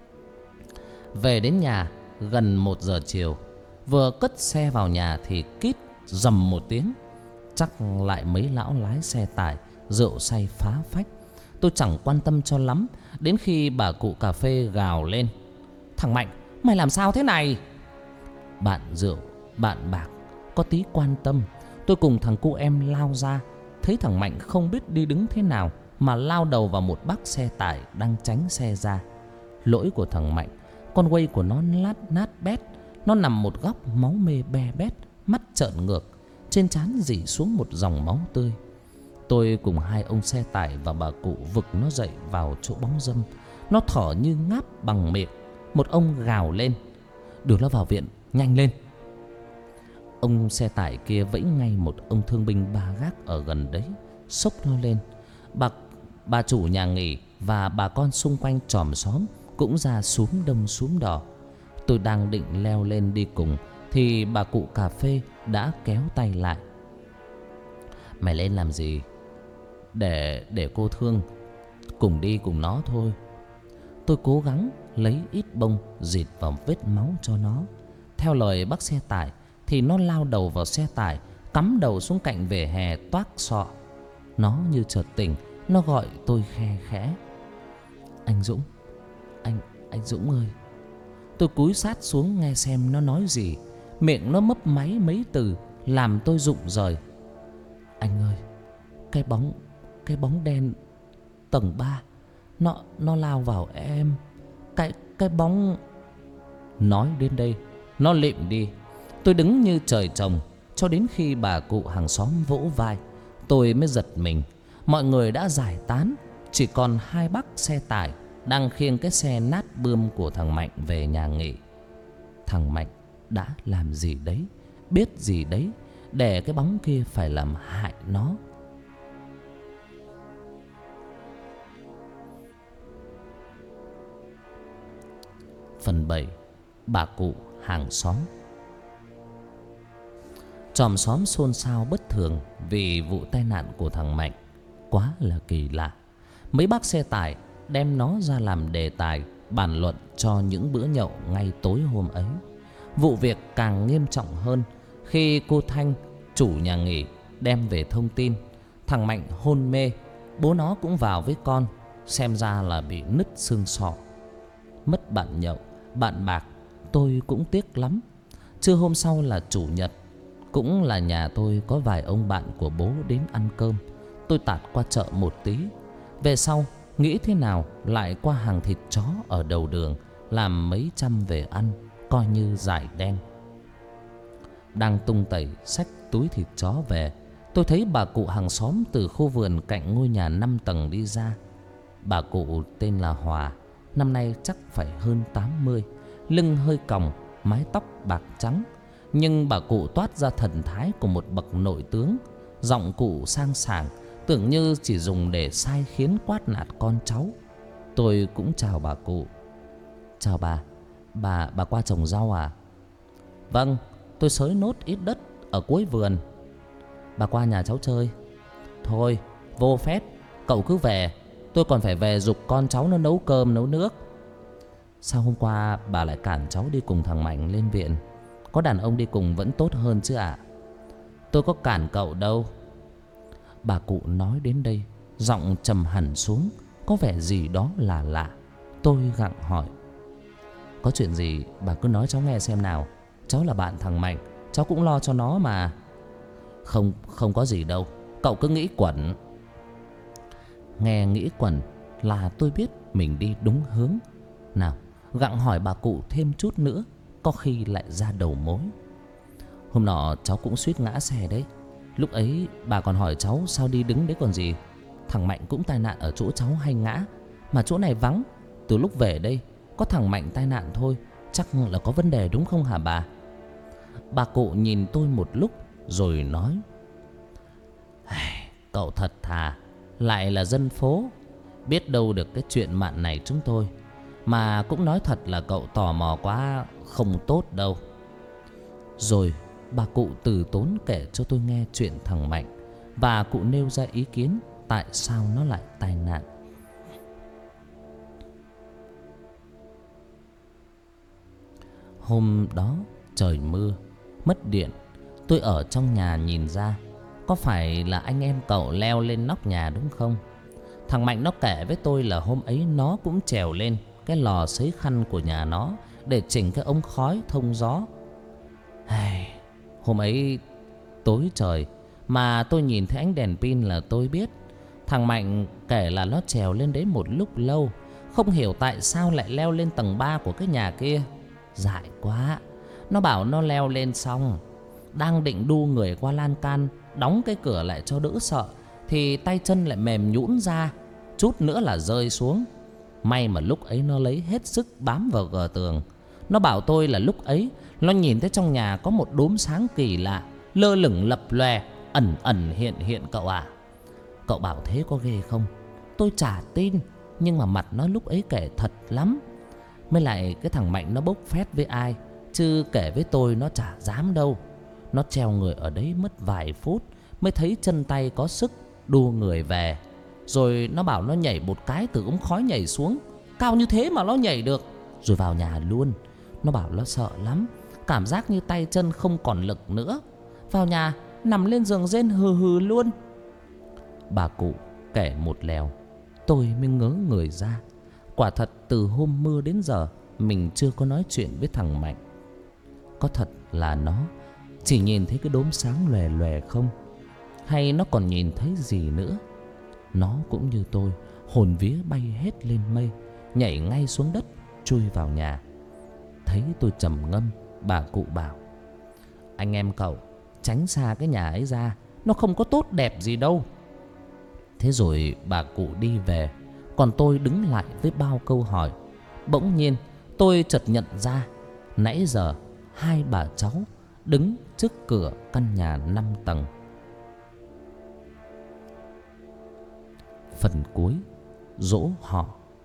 Về đến nhà gần một giờ chiều, vừa cất xe vào nhà thì kít rầm một tiếng. Chắc lại mấy lão lái xe tải rượu say phá phách. Tôi chẳng quan tâm cho lắm, đến khi bà cụ cà phê gào lên: "Thằng Mạnh, mày làm sao thế này?" Bạn rượu, bạn bạc có tí quan tâm. Tôi cùng thằng cu em lao ra, thấy thằng Mạnh không biết đi đứng thế nào mà lao đầu vào một bác xe tải đang tránh xe ra. Lỗi của thằng Mạnh, con quay của nó lát nát bét. Nó nằm một góc máu mê be bét, mắt trợn ngược, trên trán rỉ xuống một dòng máu tươi. Tôi cùng hai ông xe tải và bà cụ vực nó dậy vào chỗ bóng râm. Nó thở như ngáp bằng miệng. Một ông gào lên: "Đưa nó vào viện, nhanh lên!" Ông xe tải kia vẫy ngay một ông thương binh ba gác ở gần đấy, xốc nó lên. Bà, bà chủ nhà nghỉ và bà con xung quanh chòm xóm cũng ra xúm đông xúm đỏ. Tôi đang định leo lên đi cùng thì bà cụ cà phê đã kéo tay lại: "Mày lên làm gì? Để để cô Thương cùng đi cùng nó thôi." Tôi cố gắng lấy ít bông dịt vào vết máu cho nó. Theo lời bác xe tải thì nó lao đầu vào xe tải, cắm đầu xuống cạnh vỉa hè toác sọ. Nó như chợt tỉnh, nó gọi tôi khe khẽ: "Anh Dũng, anh anh Dũng ơi." Tôi cúi sát xuống nghe xem nó nói gì. Miệng nó mấp máy mấy từ làm tôi rụng rời: "Anh ơi, cái bóng cái bóng đen tầng ba nó nó lao vào em. Cái cái bóng..." Nói đến đây nó lịm đi. Tôi đứng như trời trồng cho đến khi bà cụ hàng xóm vỗ vai, tôi mới giật mình. Mọi người đã giải tán, chỉ còn hai bác xe tải đang khiêng cái xe nát bươm của thằng Mạnh về nhà nghỉ. Thằng Mạnh đã làm gì đấy, biết gì đấy, để cái bóng kia phải làm hại nó. Phần bảy. Bà cụ hàng xóm. Chòm xóm xôn xao bất thường vì vụ tai nạn của thằng Mạnh. Quá là kỳ lạ. Mấy bác xe tải đem nó ra làm đề tài bàn luận cho những bữa nhậu ngay tối hôm ấy. Vụ việc càng nghiêm trọng hơn khi cô Thanh, chủ nhà nghỉ, đem về thông tin thằng Mạnh hôn mê. Bố nó cũng vào với con, xem ra là bị nứt xương sọ. Mất bạn nhậu, bạn bạc, tôi cũng tiếc lắm. Trưa hôm sau là chủ nhật, cũng là nhà tôi có vài ông bạn của bố đến ăn cơm. Tôi tạt qua chợ một tí. Về sau nghĩ thế nào lại qua hàng thịt chó ở đầu đường làm mấy trăm về ăn, coi như giải đen. Đang tung tẩy xách túi thịt chó về, tôi thấy bà cụ hàng xóm từ khu vườn cạnh ngôi nhà năm tầng đi ra. Bà cụ tên là Hòa, năm nay chắc phải hơn tám mươi, lưng hơi còng, mái tóc bạc trắng. Nhưng bà cụ toát ra thần thái của một bậc nội tướng. Giọng cụ sang sảng, tưởng như chỉ dùng để sai khiến quát nạt con cháu. Tôi cũng chào bà cụ. Chào bà, bà bà qua trồng rau à? Vâng, tôi xới nốt ít đất ở cuối vườn. Bà qua nhà cháu chơi? Thôi, vô phép, cậu cứ về, tôi còn phải về giục con cháu nó nấu cơm nấu nước. Sao hôm qua bà lại cản cháu đi cùng thằng Mạnh lên viện? Có đàn ông đi cùng vẫn tốt hơn chứ ạ? Tôi có cản cậu đâu. Bà cụ nói đến đây, giọng trầm hẳn xuống, có vẻ gì đó là lạ. Tôi gặng hỏi. Có chuyện gì bà cứ nói cháu nghe xem nào. Cháu là bạn thằng Mạnh, cháu cũng lo cho nó mà. Không, không có gì đâu, cậu cứ nghĩ quẩn. Nghe nghĩ quẩn là tôi biết mình đi đúng hướng. Nào, gặng hỏi bà cụ thêm chút nữa, có khi lại ra đầu mối. Hôm nọ cháu cũng suýt ngã xe đấy. Lúc ấy bà còn hỏi cháu sao đi đứng đấy còn gì. Thằng Mạnh cũng tai nạn ở chỗ cháu hay ngã, mà chỗ này vắng. Từ lúc về đây có thằng Mạnh tai nạn thôi, chắc là có vấn đề đúng không hả bà? Bà cụ nhìn tôi một lúc rồi nói. Cậu thật thà, lại là dân phố, biết đâu được cái chuyện mạn này chúng tôi. Mà cũng nói thật là cậu tò mò quá, không tốt đâu. Rồi bà cụ từ tốn kể cho tôi nghe chuyện thằng Mạnh, và cụ nêu ra ý kiến tại sao nó lại tai nạn. Hôm đó trời mưa, mất điện. Tôi ở trong nhà nhìn ra. Có phải là anh em cậu leo lên nóc nhà đúng không? Thằng Mạnh nó kể với tôi là hôm ấy nó cũng trèo lên cái lò sấy khăn của nhà nó để chỉnh cái ống khói thông gió. Hôm ấy tối trời mà tôi nhìn thấy ánh đèn pin là tôi biết. Thằng Mạnh kể là nó trèo lên đấy một lúc lâu, không hiểu tại sao lại leo lên tầng ba của cái nhà kia. Dại quá. Nó bảo nó leo lên xong, đang định đu người qua lan can, đóng cái cửa lại cho đỡ sợ, thì tay chân lại mềm nhũn ra, chút nữa là rơi xuống. May mà lúc ấy nó lấy hết sức bám vào gờ tường. Nó bảo tôi là lúc ấy nó nhìn thấy trong nhà có một đốm sáng kỳ lạ, lơ lửng lập lòe, ẩn ẩn hiện hiện cậu à. Cậu bảo thế có ghê không? Tôi chả tin, nhưng mà mặt nó lúc ấy kể thật lắm. Mới lại cái thằng Mạnh nó bốc phét với ai, chứ kể với tôi nó chả dám đâu. Nó treo người ở đấy mất vài phút mới thấy chân tay có sức, đua người về. Rồi nó bảo nó nhảy một cái từ ống khói nhảy xuống, cao như thế mà nó nhảy được, rồi vào nhà luôn. Nó bảo nó sợ lắm, cảm giác như tay chân không còn lực nữa. Vào nhà nằm lên giường rên hừ hừ luôn. Bà cụ kể một lèo, tôi mới ngớ người ra. Quả thật từ hôm mưa đến giờ mình chưa có nói chuyện với thằng Mạnh. Có thật là nó chỉ nhìn thấy cái đốm sáng lòe lòe không? Hay nó còn nhìn thấy gì nữa? Nó cũng như tôi, hồn vía bay hết lên mây, nhảy ngay xuống đất, chui vào nhà. Thấy tôi trầm ngâm, bà cụ bảo: anh em cậu tránh xa cái nhà ấy ra, nó không có tốt đẹp gì đâu. Thế rồi bà cụ đi về, còn tôi đứng lại với bao câu hỏi. Bỗng nhiên tôi chợt nhận ra nãy giờ hai bà cháu đứng trước cửa căn nhà năm tầng. Phần cuối, dỗ họ.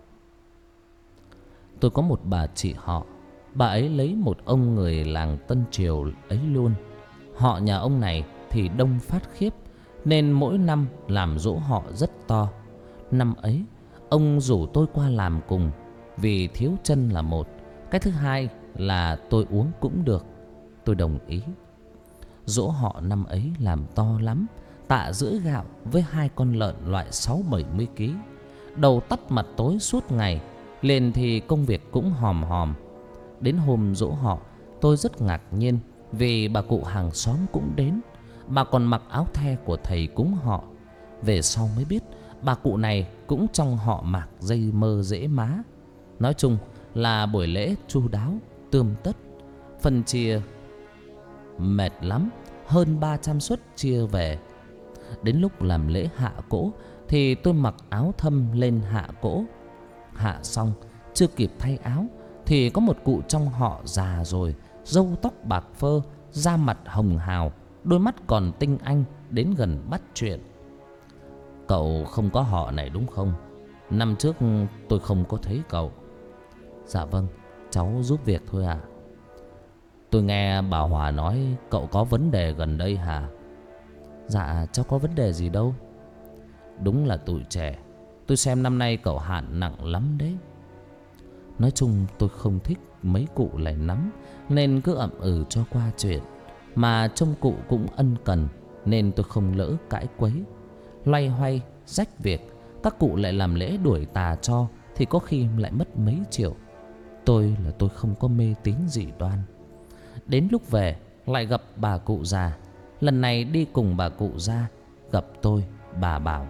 Tôi có một bà chị họ. Bà ấy lấy một ông người làng Tân Triều ấy luôn. Họ nhà ông này thì đông phát khiếp, nên mỗi năm làm dỗ họ rất to. Năm ấy ông rủ tôi qua làm cùng, vì thiếu chân là một, cái thứ hai là tôi uống cũng được. Tôi đồng ý. Dỗ họ năm ấy làm to lắm, tạ rưỡi gạo với hai con lợn loại sáu bảy mươi ký. Đầu tắt mặt tối suốt ngày, lên thì công việc cũng hòm hòm. Đến hôm dỗ họ, tôi rất ngạc nhiên vì bà cụ hàng xóm cũng đến. Bà còn mặc áo the của thầy cúng họ. Về sau mới biết bà cụ này cũng trong họ Mạc dây mơ rễ má. Nói chung là buổi lễ chu đáo, tươm tất, phân chia mệt lắm, hơn ba trăm suất chia về. Đến lúc làm lễ hạ cỗ thì tôi mặc áo thâm lên hạ cỗ. Hạ xong, chưa kịp thay áo thì có một cụ trong họ già rồi, râu tóc bạc phơ, da mặt hồng hào, đôi mắt còn tinh anh, đến gần bắt chuyện. Cậu không có họ này đúng không? Năm trước tôi không có thấy cậu. Dạ vâng, cháu giúp việc thôi ạ. Tôi nghe bà Hòa nói cậu có vấn đề gần đây hả? Dạ cháu có vấn đề gì đâu. Đúng là tuổi trẻ, tôi xem năm nay cậu hạn nặng lắm đấy. Nói chung tôi không thích mấy cụ lại nắm, nên cứ ậm ừ cho qua chuyện. Mà trông cụ cũng ân cần, nên tôi không lỡ cãi quấy. Loay hoay rách việc, các cụ lại làm lễ đuổi tà cho, thì có khi lại mất mấy triệu. Tôi là tôi không có mê tín dị đoan. Đến lúc về lại gặp bà cụ già. Lần này đi cùng bà cụ ra, gặp tôi, bà bảo: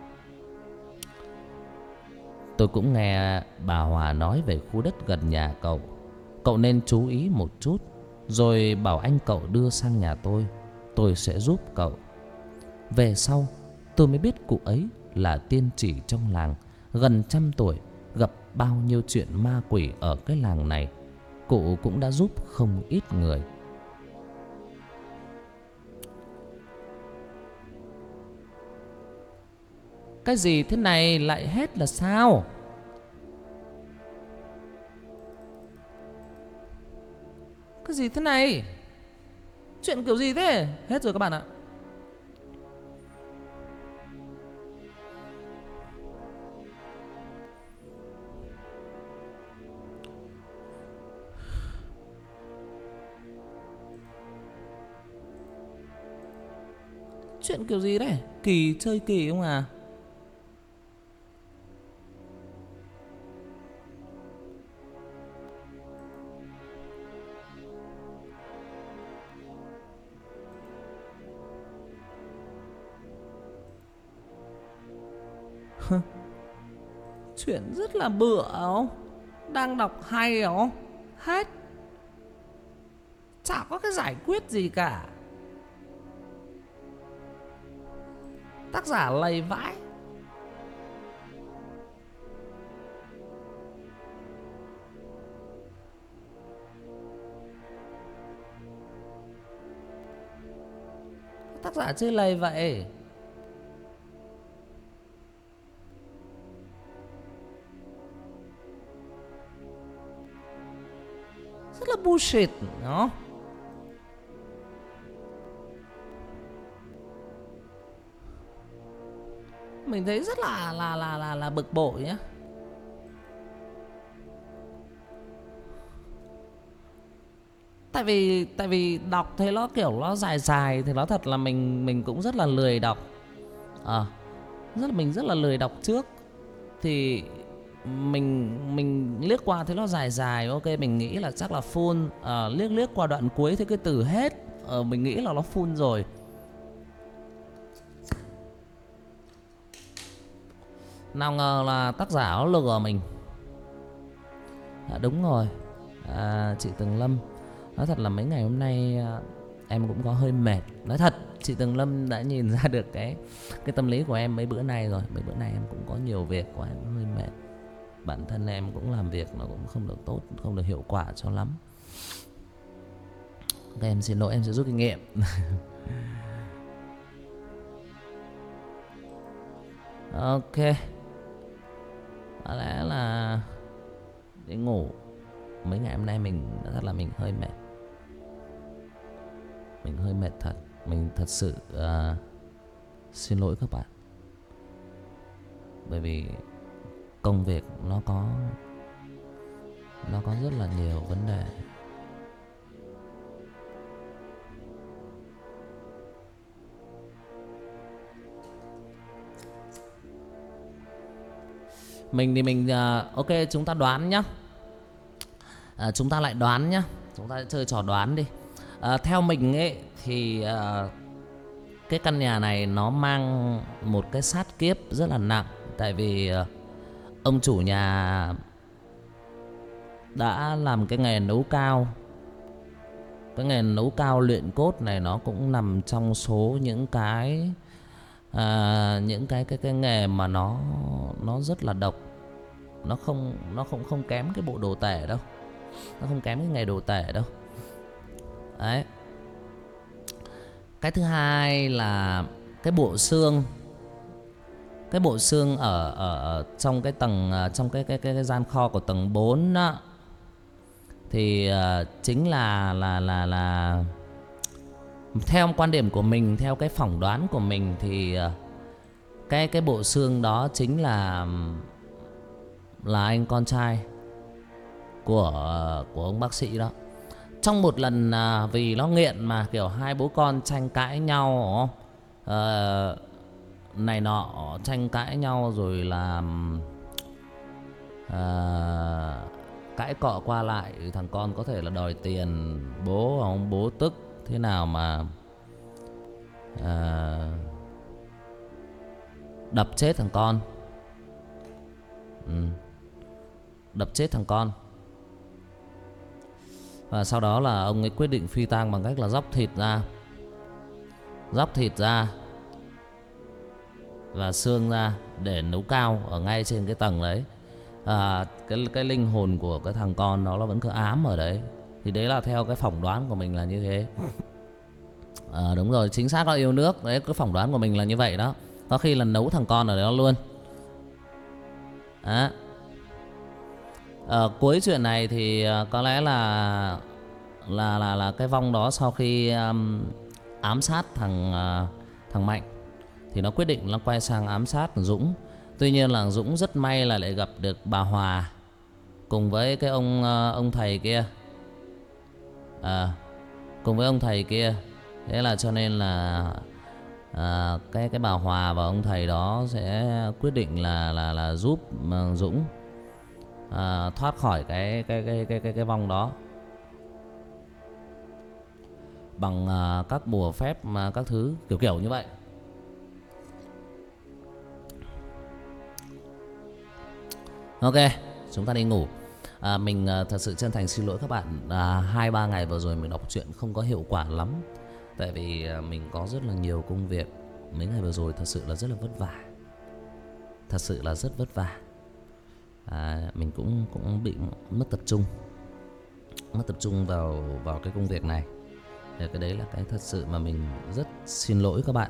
tôi cũng nghe bà Hòa nói về khu đất gần nhà cậu, cậu nên chú ý một chút, rồi bảo anh cậu đưa sang nhà tôi, tôi sẽ giúp cậu. Về sau tôi mới biết cụ ấy là tiên chỉ trong làng, gần trăm tuổi, gặp bao nhiêu chuyện ma quỷ ở cái làng này. Cụ cũng đã giúp không ít người. Cái gì thế này lại hết là sao? Cái gì thế này? Chuyện kiểu gì thế? Hết rồi các bạn ạ. Chuyện kiểu gì đấy? Kỳ chơi kỳ không à? Chuyện rất là bựa không? Đang đọc hay không? Hết. Chả có cái giải quyết gì cả. Tác giả lầy vãi. Tác giả chơi lầy vậy. Rất là bullshit đó. Mình thấy rất là là là là là bực bội nhá. Tại vì tại vì đọc thấy nó kiểu nó dài dài thì nó thật là mình mình cũng rất là lười đọc. À, rất là mình rất là lười đọc trước. Thì mình mình liếc qua thấy nó dài dài, ok mình nghĩ là chắc là full. À, liếc liếc qua đoạn cuối thấy cái từ hết, à, mình nghĩ là nó full rồi. Nào ngờ là tác giả nó lừa mình. À, đúng rồi. À, chị Tường Lâm, nói thật là mấy ngày hôm nay à, em cũng có hơi mệt. Nói thật, chị Tường Lâm đã nhìn ra được cái cái tâm lý của em mấy bữa nay rồi. Mấy bữa nay em cũng có nhiều việc của em cũng hơi mệt. Bản thân em cũng làm việc nó cũng không được tốt, không được hiệu quả cho lắm. Các em xin lỗi, em sẽ rút kinh nghiệm. Ok, có lẽ là để ngủ. Mấy ngày hôm nay mình thật là mình hơi mệt. Mình hơi mệt thật. Mình thật sự uh, xin lỗi các bạn. Bởi vì công việc nó có Nó có rất là nhiều vấn đề. Mình thì mình uh, ok, chúng ta đoán nhá. À, chúng ta lại đoán nhá. Chúng ta chơi trò đoán đi. À, theo mình ấy thì uh, cái căn nhà này nó mang một cái sát kiếp rất là nặng. Tại vì uh, ông chủ nhà đã làm cái nghề nấu cao. Cái nghề nấu cao luyện cốt này nó cũng nằm trong số những cái à, những cái cái cái nghề mà nó nó rất là độc. Nó không nó không không kém cái bộ đồ tể đâu. Nó không kém cái nghề đồ tể đâu. Đấy. Cái thứ hai là cái bộ xương. Cái bộ xương ở ở, ở trong cái tầng trong cái cái cái, cái gian kho của tầng bốn đó, thì uh, chính là là là là theo quan điểm của mình, theo cái phỏng đoán của mình thì uh, cái cái bộ xương đó chính là là anh con trai của uh, của ông bác sĩ đó. Trong một lần uh, vì nó nghiện mà kiểu hai bố con tranh cãi nhau, uh, này nọ tranh cãi nhau rồi là uh, cãi cọ qua lại, thằng con có thể là đòi tiền bố, ông bố tức thế nào mà à, đập chết thằng con. ừ. Đập chết thằng con. Và sau đó là ông ấy quyết định phi tang bằng cách là róc thịt ra. Róc thịt ra và xương ra để nấu cao ở ngay trên cái tầng đấy. À, cái cái linh hồn của cái thằng con đó nó vẫn cứ ám ở đấy. Thì đấy là theo cái phỏng đoán của mình là như thế. À, đúng rồi, chính xác, nó yêu nước. Đấy, cái phỏng đoán của mình là như vậy đó. Có khi là nấu thằng con ở đó luôn. Đó. À, cuối chuyện này thì có lẽ là là là là cái vong đó sau khi um, ám sát thằng uh, thằng Mạnh thì nó quyết định nó quay sang ám sát thằng Dũng. Tuy nhiên là Dũng rất may là lại gặp được bà Hòa cùng với cái ông ông thầy kia, à, cùng với ông thầy kia. Thế là cho nên là à, cái cái bà Hòa và ông thầy đó sẽ quyết định là là là giúp Dũng à, thoát khỏi cái cái cái cái cái cái vong đó bằng à, các bùa phép mà các thứ kiểu kiểu như vậy. Ok, chúng ta đi ngủ. à, Mình à, thật sự chân thành xin lỗi các bạn. à, Hai ba ngày vừa rồi mình đọc truyện không có hiệu quả lắm. Tại vì à, mình có rất là nhiều công việc. Mấy ngày vừa rồi thật sự là rất là vất vả. Thật sự là rất vất vả. à, Mình cũng cũng bị mất tập trung. Mất tập trung vào vào cái công việc này. Thì cái đấy là cái thật sự mà mình rất xin lỗi các bạn.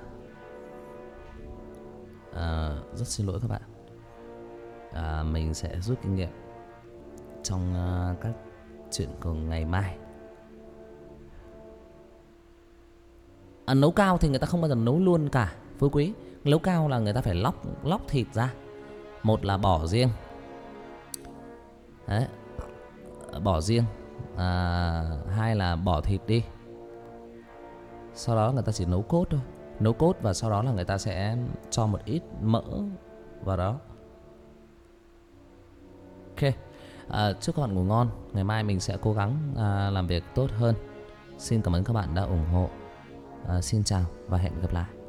à, Rất xin lỗi các bạn. À, mình sẽ rút kinh nghiệm trong uh, các chuyện của ngày mai. à, Nấu cao thì người ta không bao giờ nấu luôn cả Phú Quý. Nấu cao là người ta phải lóc lóc thịt ra. Một là bỏ riêng. Đấy, bỏ riêng. à, Hai là bỏ thịt đi. Sau đó người ta chỉ nấu cốt thôi. Nấu cốt và sau đó là người ta sẽ cho một ít mỡ vào đó. Ok, à, chúc các bạn ngủ ngon. Ngày mai mình sẽ cố gắng à, làm việc tốt hơn. Xin cảm ơn các bạn đã ủng hộ. à, Xin chào và hẹn gặp lại.